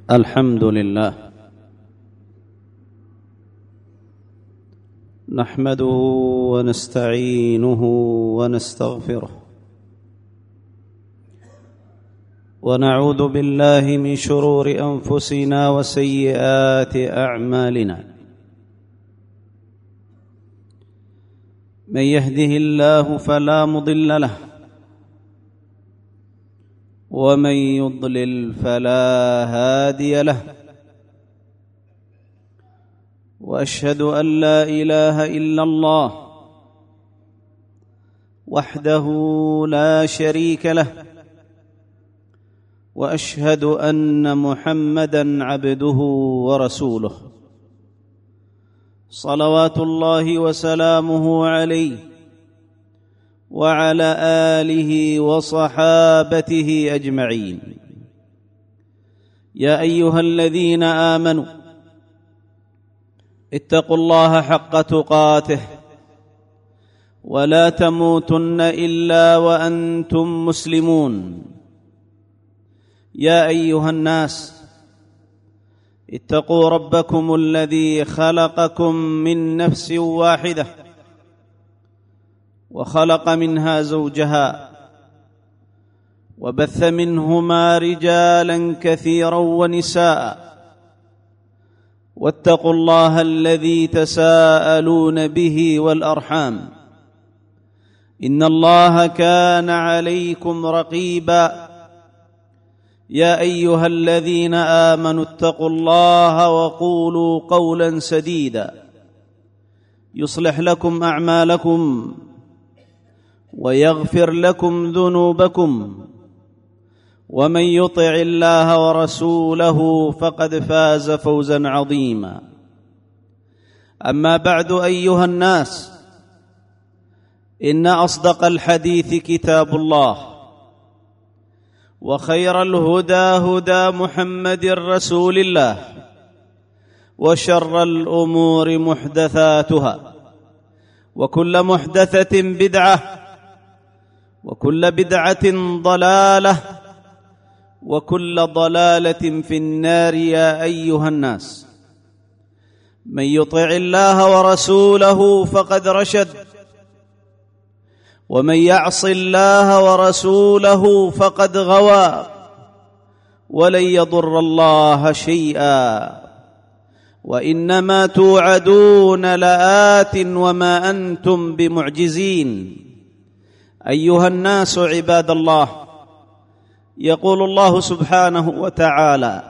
الحمد لله نحمده ونستعينه ونستغفره ونعوذ بالله من شرور أنفسنا وسيئات أعمالنا من يهده الله فلا مضل له ومن يضلل فلا هادي له واشهد ان لا اله الا الله وحده لا شريك له واشهد ان محمدا عبده ورسوله صلوات الله وسلامه عليه وعلى آله وصحابته أجمعين. يا أيها الذين آمنوا اتقوا الله حق تقاته ولا تموتن إلا وأنتم مسلمون. يا أيها الناس اتقوا ربكم الذي خلقكم من نفس واحدة وخلق منها زوجها وبث منهما رجالا كثيرا ونساء واتقوا الله الذي تساءلون به والأرحام إن الله كان عليكم رقيبا. يا أيها الذين آمنوا اتقوا الله وقولوا قولا سديدا يصلح لكم أعمالكم ويغفر لكم ذنوبكم ومن يطع الله ورسوله فقد فاز فوزا عظيما. أما بعد أيها الناس، إن أصدق الحديث كتاب الله وخير الهدى هدى محمد رسول الله وشر الأمور محدثاتها وكل محدثة بدعة وكل بدعة ضلالة وكل ضلالة في النار. يا أيها الناس، من يطع الله ورسوله فقد رشد ومن يعص الله ورسوله فقد غوى ولن يضر الله شيئا وإنما توعدون لآت وما أنتم بمعجزين. أيها الناس عباد الله، يقول الله سبحانه وتعالى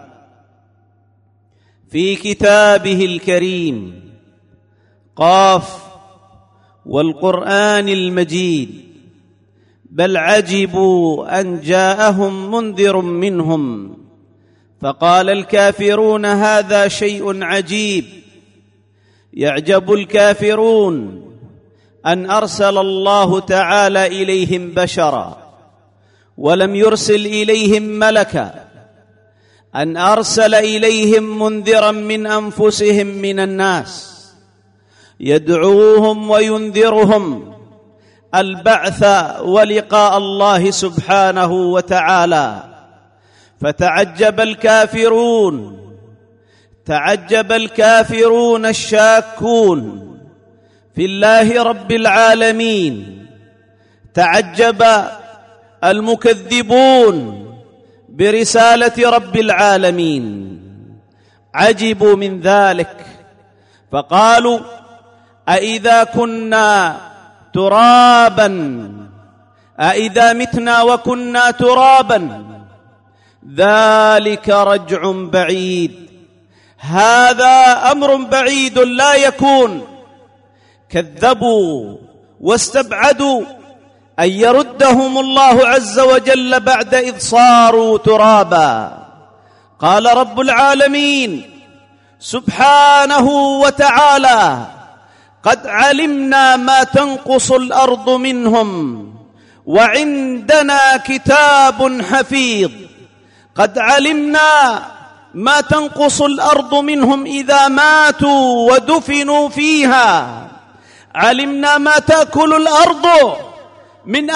في كتابه الكريم: قاف والقرآن المجيد بل عجبوا أن جاءهم منذر منهم فقال الكافرون هذا شيء عجيب. يعجب الكافرون أن أرسل الله تعالى إليهم بشرا ولم يرسل إليهم ملكا، أن أرسل إليهم منذرا من أنفسهم من الناس يدعوهم وينذرهم البعث ولقاء الله سبحانه وتعالى. فتعجب الكافرون الشاكون في الله رب العالمين، تعجب المكذبون برسالة رب العالمين، عجبوا من ذلك فقالوا: أإذا كنا ترابا أإذا متنا وكنا ترابا ذلك رجع بعيد. هذا أمر بعيد لا يكون. كذبوا واستبعدوا أن يردهم الله عز وجل بعد إذ صاروا ترابا. قال رب العالمين سبحانه وتعالى: قد علمنا ما تنقص الأرض منهم وعندنا كتاب حفيظ. قد علمنا ما تنقص الأرض منهم إذا ماتوا ودفنوا فيها، علمنا ما تأكل الأرض من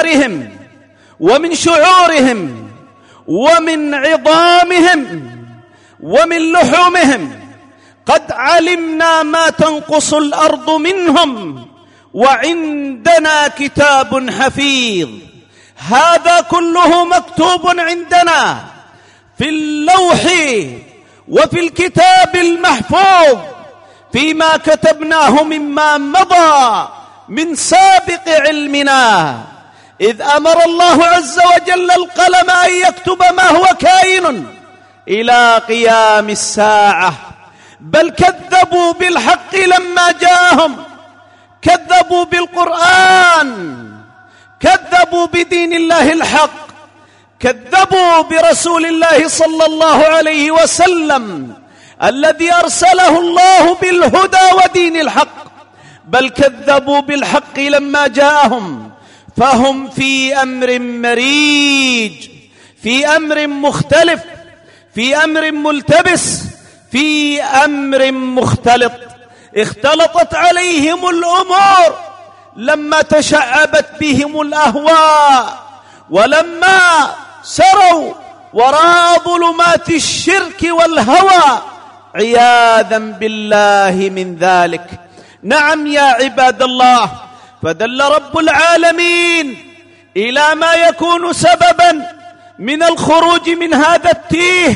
أبشارهم ومن شعورهم ومن عظامهم ومن لحومهم قد علمنا ما تنقص الأرض منهم وعندنا كتاب حفيظ. هذا كله مكتوب عندنا في اللوح وفي الكتاب المحفوظ فيما كتبناه مما مضى من سابق علمنا، إذ أمر الله عز وجل القلم أن يكتب ما هو كائن إلى قيام الساعة. بل كذبوا بالحق لما جاءهم، كذبوا بالقرآن، كذبوا بدين الله الحق، كذبوا برسول الله صلى الله عليه وسلم الذي أرسله الله بالهدى ودين الحق. بل كذبوا بالحق لما جاءهم، فهم في أمر مريج، في أمر مختلف، في أمر ملتبس، في أمر مختلط. اختلطت عليهم الأمور لما تشعبت بهم الأهواء، ولما سروا وراء ظلمات الشرك والهوى عياذا بالله من ذلك. نعم يا عباد الله، فدل رب العالمين إلى ما يكون سببا من الخروج من هذا التيه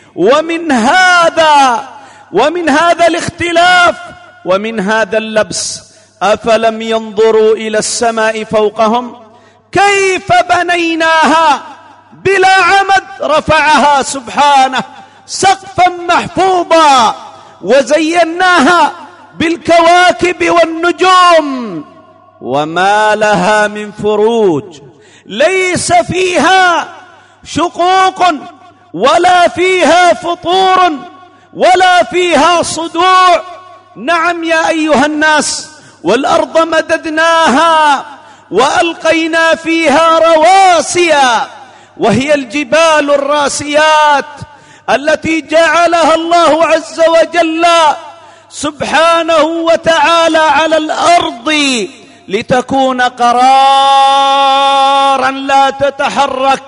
ومن هذا الاختلاف ومن هذا اللبس. أفلم ينظروا إلى السماء فوقهم كيف بنيناها بلا عمد رفعها سبحانه سقفا محفوظا، وزيناها بالكواكب والنجوم وما لها من فروج، ليس فيها شقوق ولا فيها فطور ولا فيها صدوع. نعم يا أيها الناس، والأرض مددناها وألقينا فيها رواسي، وهي الجبال الراسيات التي جعلها الله عز وجل سبحانه وتعالى على الأرض لتكون قرارا لا تتحرك،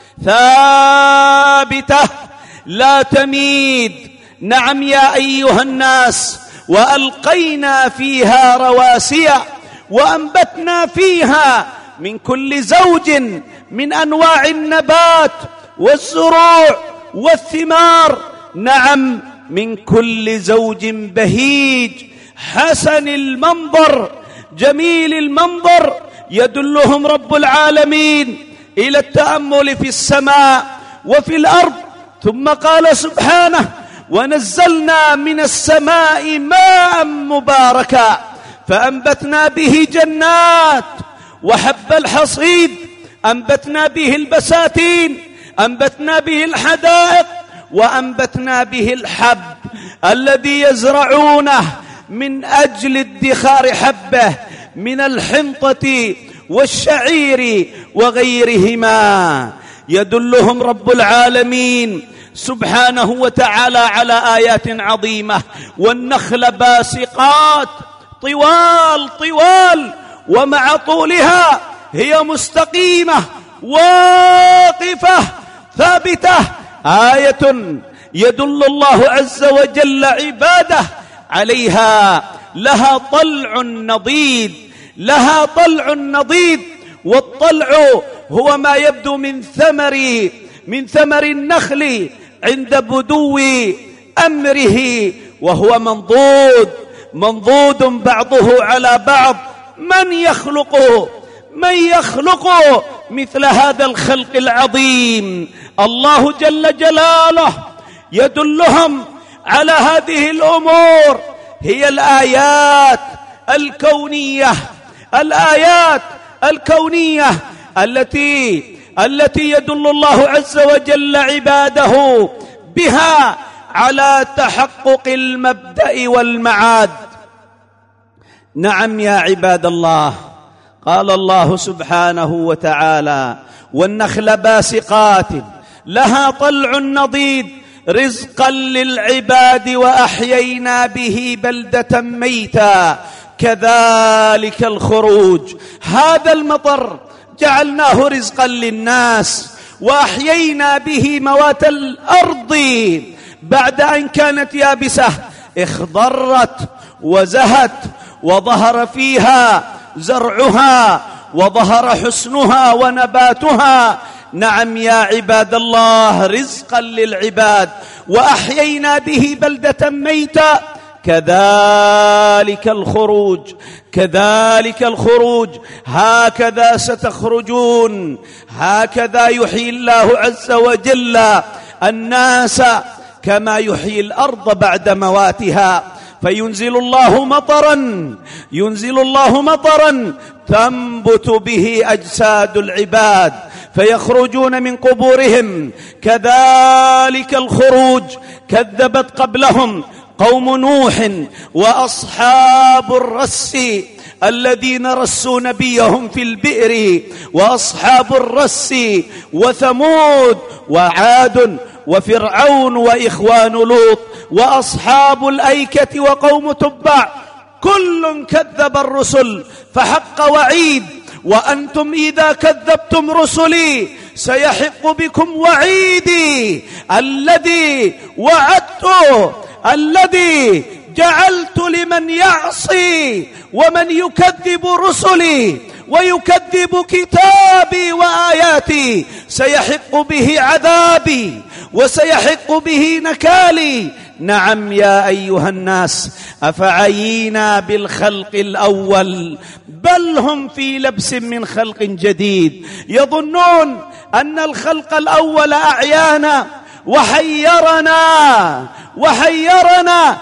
ثابتة لا تميد. نعم يا أيها الناس، وألقينا فيها رواسي وأنبتنا فيها من كل زوج من أنواع النبات والزروع والثمار. نعم، من كل زوج بهيج حسن المنظر جميل المنظر. يدلهم رب العالمين إلى التأمل في السماء وفي الأرض. ثم قال سبحانه: ونزلنا من السماء ماء مباركا فأنبتنا به جنات وحب الحصيد، أنبتنا به البساتين، أنبتنا به الحدائق، وأنبتنا به الحب الذي يزرعونه من أجل ادخار حبه من الحنطة والشعير وغيرهما. يدلهم رب العالمين سبحانه وتعالى على آيات عظيمة. والنخل باسقات طوال ومع طولها هي مستقيمة واقفة ثابتة، آية يدل الله عز وجل عباده عليها. لها طلع نضيد، والطلع هو ما يبدو من ثمر النخل عند بدو أمره، وهو منضود بعضه على بعض. من يخلق مثل هذا الخلق العظيم؟ الله جل جلاله. يدلهم على هذه الأمور هي الآيات الكونية التي يدل الله عز وجل عباده بها على تحقق المبدأ والمعاد. نعم يا عباد الله، قال الله سبحانه وتعالى: والنخل باسقات لها طلع نضيد رزقا للعباد وأحيينا به بلدة ميتا كذلك الخروج. هذا المطر جعلناه رزقا للناس وأحيينا به موات الأرض بعد أن كانت يابسة اخضرت وزهت وظهر فيها زرعها وظهر حسنها ونباتها. نعم يا عباد الله، رزقا للعباد، وأحيينا به بلدة ميتة. كذلك الخروج، كذلك الخروج، هكذا ستخرجون، هكذا يحيي الله عز وجل الناس كما يحيي الأرض بعد مواتها. فينزل الله مطرا، ينزل الله مطرا تنبت به أجساد العباد فيخرجون من قبورهم. كذلك الخروج كذبت قبلهم قوم نوح وأصحاب الرس الذين رسوا نبيهم في البئر، وأصحاب الرس وثمود وعاد وفرعون وإخوان لوط وأصحاب الأيكة وقوم تبع، كل كذب الرسل فحق وعيد. وأنتم إذا كذبتم رسلي سيحق بكم وعيدي الذي وعدته، الذي جعلت لمن يعصي ومن يكذب رسلي ويكذب كتابي وآياتي سيحق به عذابي وسيحق به نكالي. نعم يا أيها الناس، أفعينا بالخلق الأول بل هم في لبس من خلق جديد. يظنون أن الخلق الأول أعيانا وحيرنا.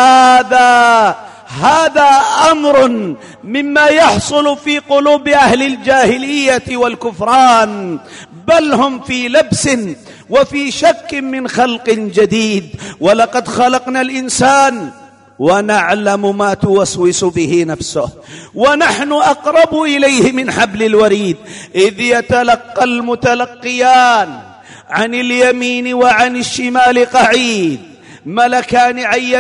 هذا أمر مما يحصل في قلوب أهل الجاهلية والكفران، بل هم في لبس وفي شك من خلق جديد. ولقد خلقنا الإنسان ونعلم ما توسوس به نفسه ونحن أقرب إليه من حبل الوريد. إذ يتلقى المتلقيان عن اليمين وعن الشمال قعيد، ملكان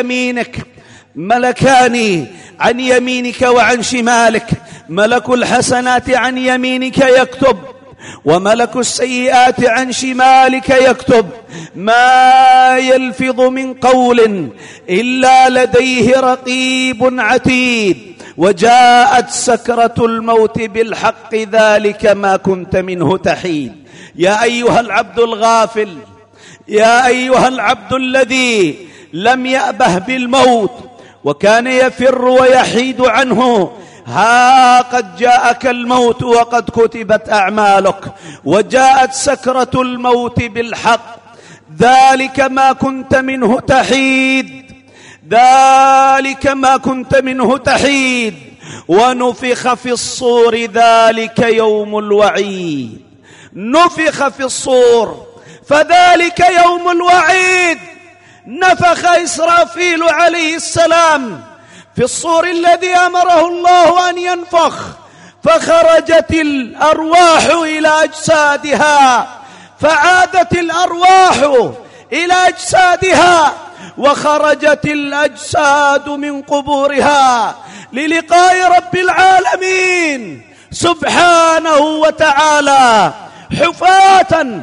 عن يمينك وعن شمالك، ملك الحسنات عن يمينك يكتب وملك السيئات عن شمالك يكتب. ما يلفظ من قول إلا لديه رقيب عتيد. وجاءت سكرة الموت بالحق ذلك ما كنت منه تحيد. يا أيها العبد الغافل، يا أيها العبد الذي لم يأبه بالموت وكان يفر ويحيد عنه، ها قد جاءك الموت وقد كتبت أعمالك، وجاءت سكرة الموت بالحق ذلك ما كنت منه تحيد، ذلك ما كنت منه تحيد. ونفخ في الصور ذلك يوم الوعيد، نفخ في الصور فذلك يوم الوعيد. نفخ إسرافيل عليه السلام في الصور الذي أمره الله أن ينفخ، فخرجت الأرواح إلى أجسادها، فعادت الأرواح إلى أجسادها، وخرجت الأجساد من قبورها للقاء رب العالمين سبحانه وتعالى، حفاة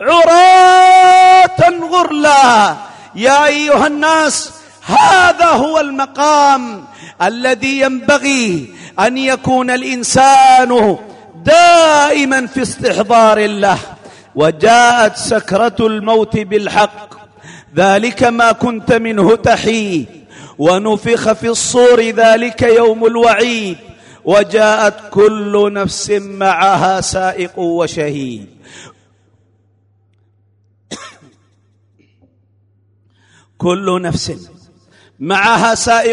عراة غرلا. يا أيها الناس، هذا هو المقام الذي ينبغي أن يكون الإنسان دائما في استحضار الله. وجاءت سكرة الموت بالحق ذلك ما كنت منه تحيد، ونفخ في الصور ذلك يوم الوعيد، وجاءت كل نفس معها سائق وشهيد. كل نفس معها سائق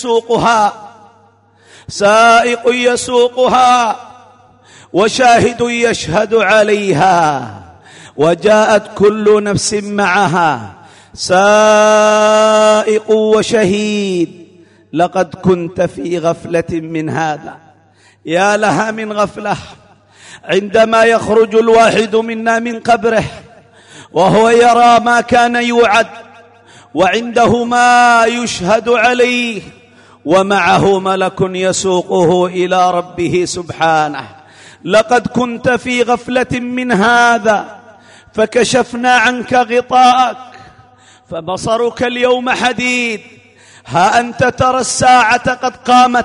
يسوقها وشاهد يشهد عليها. وجاءت كل نفس معها سائق وشهيد. لقد كنت في غفلة من هذا. يا لها من غفلة عندما يخرج الواحد منا من قبره وهو يرى ما كان يوعد، وعنده ما يشهد عليه، ومعه ملك يسوقه إلى ربه سبحانه. لقد كنت في غفلة من هذا فكشفنا عنك غطاءك فبصرك اليوم حديد. ها أنت ترى الساعة قد قامت،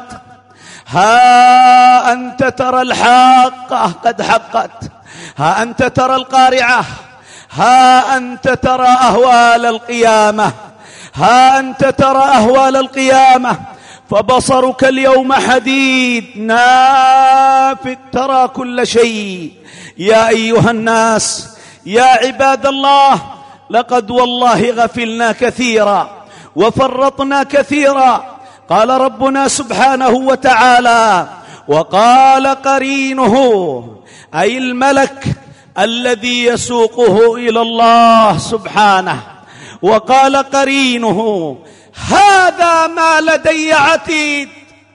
ها أنت ترى الحاقة قد حقت، ها أنت ترى القارعة، ها أنت ترى أهوال القيامة، ها أنت ترى أهوال القيامة. فبصرك اليوم حديد نافذ ترى كل شيء. يا أيها الناس، يا عباد الله، لقد والله غفلنا كثيرا وفرطنا كثيرا. قال ربنا سبحانه وتعالى: وقال قرينه، أي الملك الذي يسوقه إلى الله سبحانه، وقال قرينه: هذا ما لدي عتيد،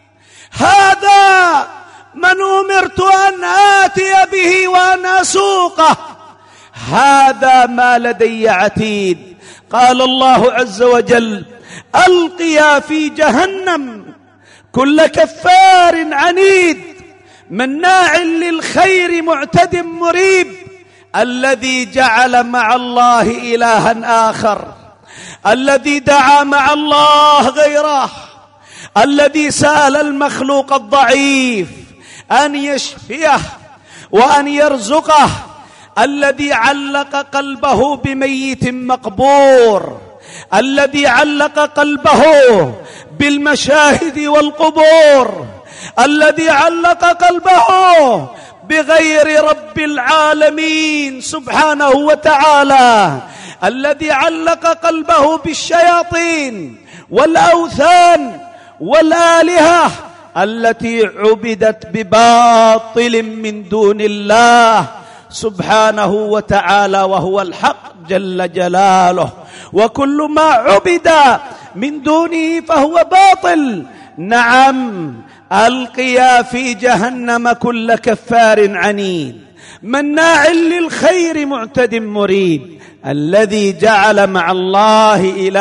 هذا من أمرت أن آتي به وأن أسوقه، هذا ما لدي عتيد. قال الله عز وجل: ألقيا في جهنم كل كفار عنيد مناع للخير معتد مريب، الذي جعل مع الله إلها آخر، الذي دعا مع الله غيره، الذي سأل المخلوق الضعيف أن يشفيه وأن يرزقه، الذي علق قلبه بميت مقبور، الذي علق قلبه بالمشاهد والقبور، الذي علق قلبه بغير رب العالمين سبحانه وتعالى، الذي علق قلبه بالشياطين والأوثان والآلهة التي عبدت بباطل من دون الله سبحانه وتعالى، وهو الحق جل جلاله. وكل ما عبد من دونه فهو باطل. نعم، ألقيا في جهنم كل كفار عنيد مناع للخير معتد مريب، الذي جعل مع الله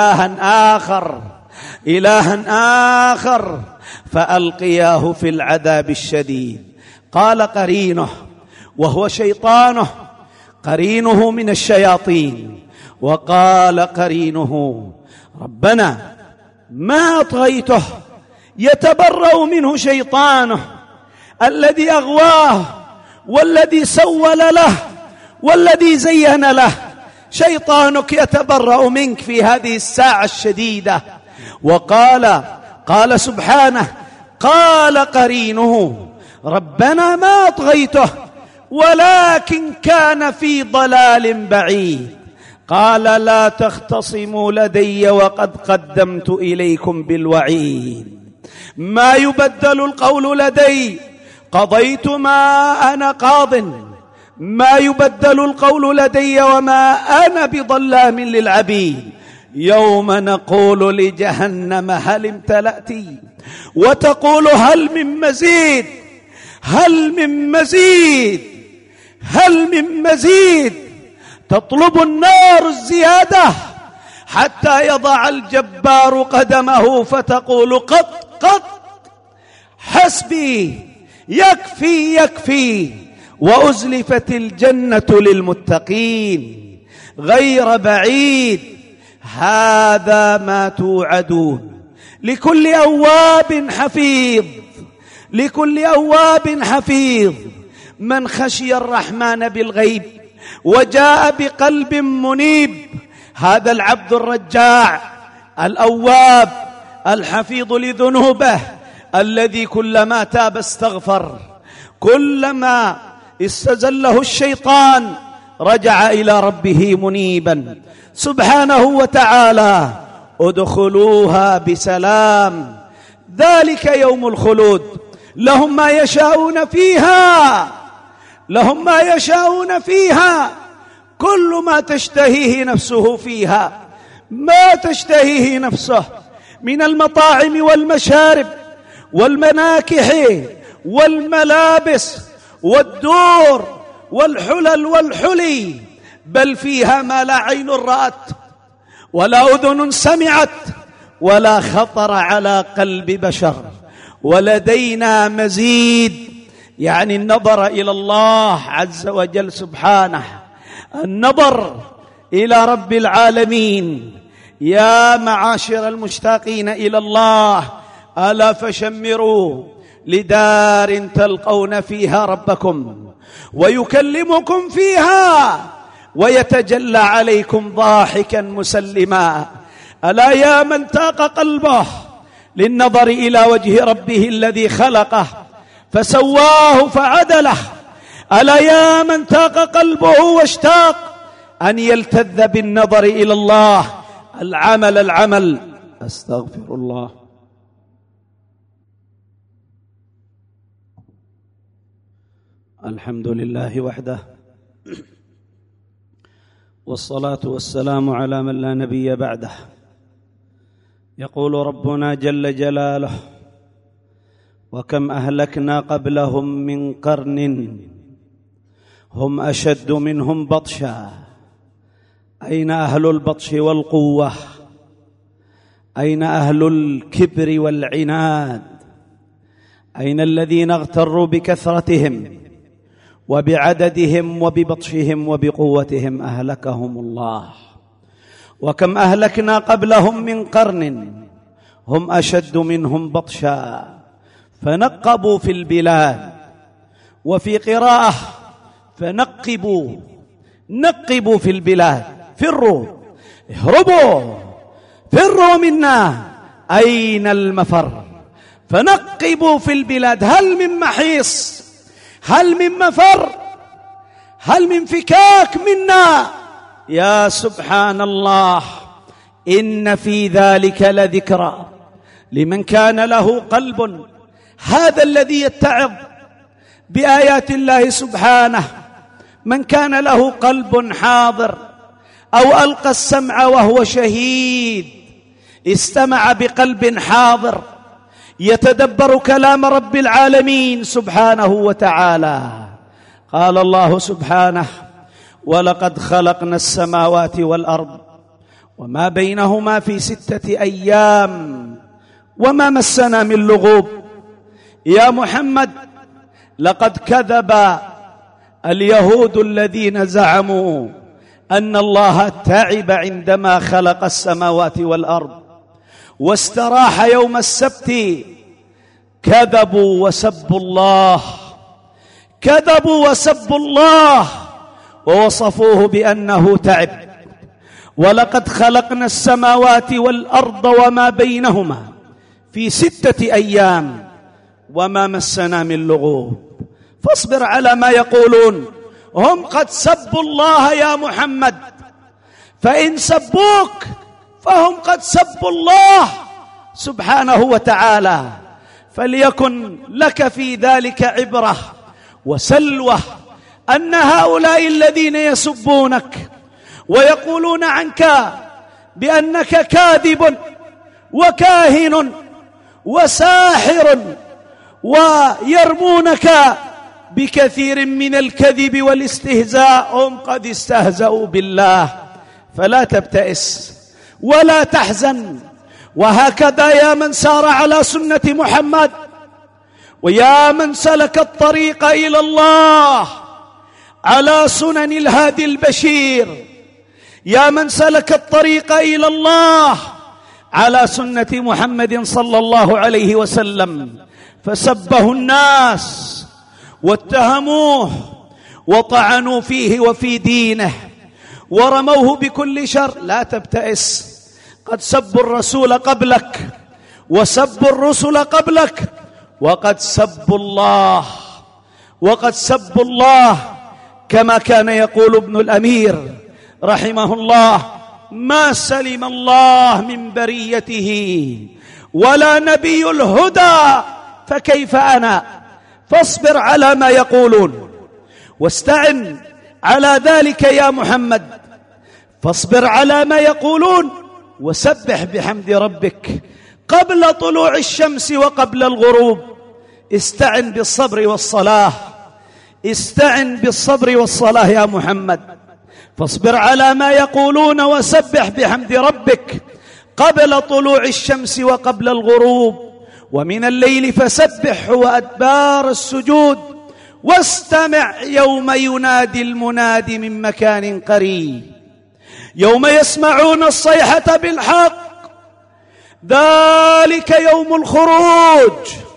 إلها آخر فألقياه في العذاب الشديد. قال قرينه، وهو شيطانه، قرينه من الشياطين، وقال قرينه: ربنا ما أطغيته، يتبرأ منه شيطانه الذي أغواه والذي سول له والذي زين له. شيطانك يتبرأ منك في هذه الساعة الشديدة. قال سبحانه: قال قرينه: ربنا ما أطغيته ولكن كان في ضلال بعيد. قال: لا تختصموا لدي وقد قدمت إليكم بالوعيد. ما يبدل القول لدي، قضيت ما أنا قاض، ما يبدل القول لدي وما أنا بظلام للعبيد. يوم نقول لجهنم هل امتلأت، وتقول هل من مزيد، هل من مزيد، هل من مزيد. تطلب النار الزيادة حتى يضع الجبار قدمه فتقول: قط حسبي، يكفي يكفي. وأزلفت الجنة للمتقين غير بعيد. هذا ما توعدون لكل أواب حفيظ، لكل أواب حفيظ، من خشي الرحمن بالغيب وجاء بقلب منيب. هذا العبد الرجاع الأواب الحفيظ لذنوبه، الذي كلما تاب استغفر، كلما استزله الشيطان رجع إلى ربه منيبا سبحانه وتعالى. ادخلوها بسلام، ذلك يوم الخلود، لهم ما يشاءون فيها، لهم ما يشاءون فيها، كل ما تشتهيه نفسه فيها، ما تشتهيه نفسه من المطاعم والمشارب والمناكح والملابس والدور والحلل والحلي، بل فيها ما لا عين رأت ولا أذن سمعت ولا خطر على قلب بشر. ولدينا مزيد، يعني النظر إلى الله عز وجل سبحانه، النظر إلى رب العالمين، يا معاشر المشتاقين إلى الله، ألا فشمروا لدار تلقون فيها ربكم ويكلمكم فيها ويتجلى عليكم ضاحكا مسلما. ألا يا من تاق قلبه للنظر إلى وجه ربه الذي خلقه فسواه فعدله، ألا يا من تاق قلبه واشتاق أن يلتذ بالنظر إلى الله. العمل أستغفر الله. الحمد لله وحده، والصلاة والسلام على من لا نبي بعده. يقول ربنا جل جلاله: وكم أهلكنا قبلهم من قرن هم أشد منهم بطشا. أين أهل البطش والقوة؟ أين أهل الكبر والعناد؟ أين الذين اغتروا بكثرتهم وبعددهم وببطشهم وبقوتهم؟ أهلكهم الله. وكم أهلكنا قبلهم من قرن هم أشد منهم بطشا فنقبوا في البلاد، وفي قراءة فنقبوا في البلاد. فروا، اهربوا، فروا منا، أين المفر؟ فنقبوا في البلاد. هل من محيص؟ هل من مفر؟ هل من فكاك منا؟ يا سبحان الله، إن في ذلك لذكرى لمن كان له قلب. هذا الذي يتعظ بآيات الله سبحانه من كان له قلب حاضر أو ألقى السمع وهو شهيد، استمع بقلب حاضر يتدبر كلام رب العالمين سبحانه وتعالى. قال الله سبحانه: ولقد خلقنا السماوات والأرض وما بينهما في 6 أيام وما مسنا من لغوب. يا محمد، لقد كذب اليهود الذين زعموا أن الله تعب عندما خلق السماوات والأرض واستراح يوم السبت. كذبوا وسبوا الله، كذبوا وسبوا الله ووصفوه بأنه تعب. ولقد خلقنا السماوات والأرض وما بينهما في 6 أيام وما مسنا من لغوب. فاصبر على ما يقولون. هم قد سبوا الله يا محمد، فإن سبوك فهم قد سبوا الله سبحانه وتعالى. فليكن لك في ذلك عبرة وسلوة أن هؤلاء الذين يسبونك ويقولون عنك بأنك كاذب وكاهن وساحر ويرمونك بكثير من الكذب والاستهزاء، هم قد استهزأوا بالله. فلا تبتئس ولا تحزن. وهكذا يا من سار على سنة محمد ويا من سلك الطريق إلى الله على سنن الهادي البشير، يا من سلك الطريق إلى الله على سنة محمد صلى الله عليه وسلم، فسبه الناس واتهموه وطعنوا فيه وفي دينه ورموه بكل شر. لا تبتئس، قد سبوا الرسول قبلك وسبوا الرسل قبلك وقد سبوا الله، وقد سبوا الله كما كان يقول ابن الأمير رحمه الله: ما سلم الله من بريته ولا نبي الهدى فكيف أنا. فاصبر على ما يقولون واستعن على ذلك يا محمد. فاصبر على ما يقولون وسبح بحمد ربك قبل طلوع الشمس وقبل الغروب. استعن بالصبر والصلاة، استعن بالصبر والصلاة يا محمد. فاصبر على ما يقولون وسبح بحمد ربك قبل طلوع الشمس وقبل الغروب، ومن الليل فسبح وأدبار السجود، واستمع يوم ينادي المنادي من مكان قريب. يوم يسمعون الصيحة بالحق ذلك يوم الخروج،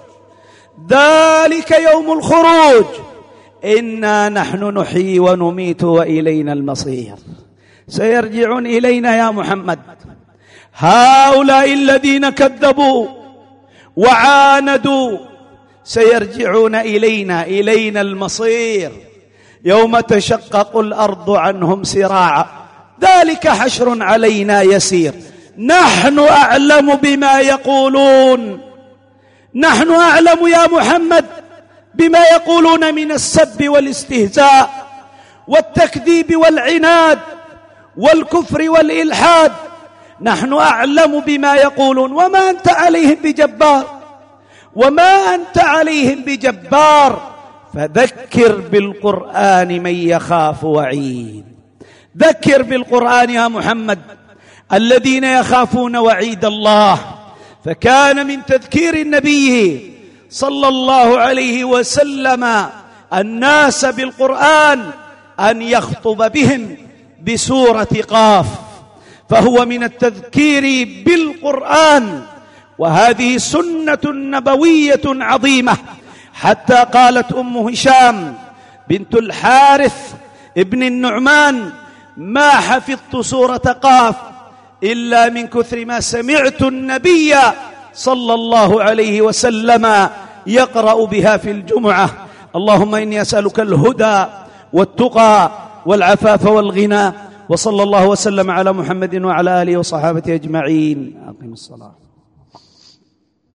ذلك يوم الخروج، إنا نحن نحيي ونميت وإلينا المصير. سيرجعون إلينا يا محمد، هؤلاء الذين كذبوا وعاندوا سيرجعون إلينا المصير يوم تشقق الأرض عنهم سراعا، ذلك حشر علينا يسير. نحن أعلم بما يقولون، نحن أعلم يا محمد بما يقولون من السب والاستهزاء والتكذيب والعناد والكفر والإلحاد، نحن أعلم بما يقولون، وما أنت عليهم بجبار، وما أنت عليهم بجبار. فذكر بالقرآن من يخاف وعيد، ذكر بالقرآن يا محمد الذين يخافون وعيد الله. فكان من تذكير النبي صلى الله عليه وسلم الناس بالقرآن أن يخطب بهم بسورة قاف، فهو من التذكير بالقرآن، وهذه سنة نبوية عظيمة. حتى قالت أم هشام بنت الحارث ابن النعمان: ما حفظت سورة قاف إلا من كثر ما سمعت النبي صلى الله عليه وسلم يقرأ بها في الجمعة. اللهم إني أسألك الهدى والتقى والعفاف والغنى، وصلى الله وسلم على محمد وعلى آله وصحابته أجمعين. أقم الصلاة.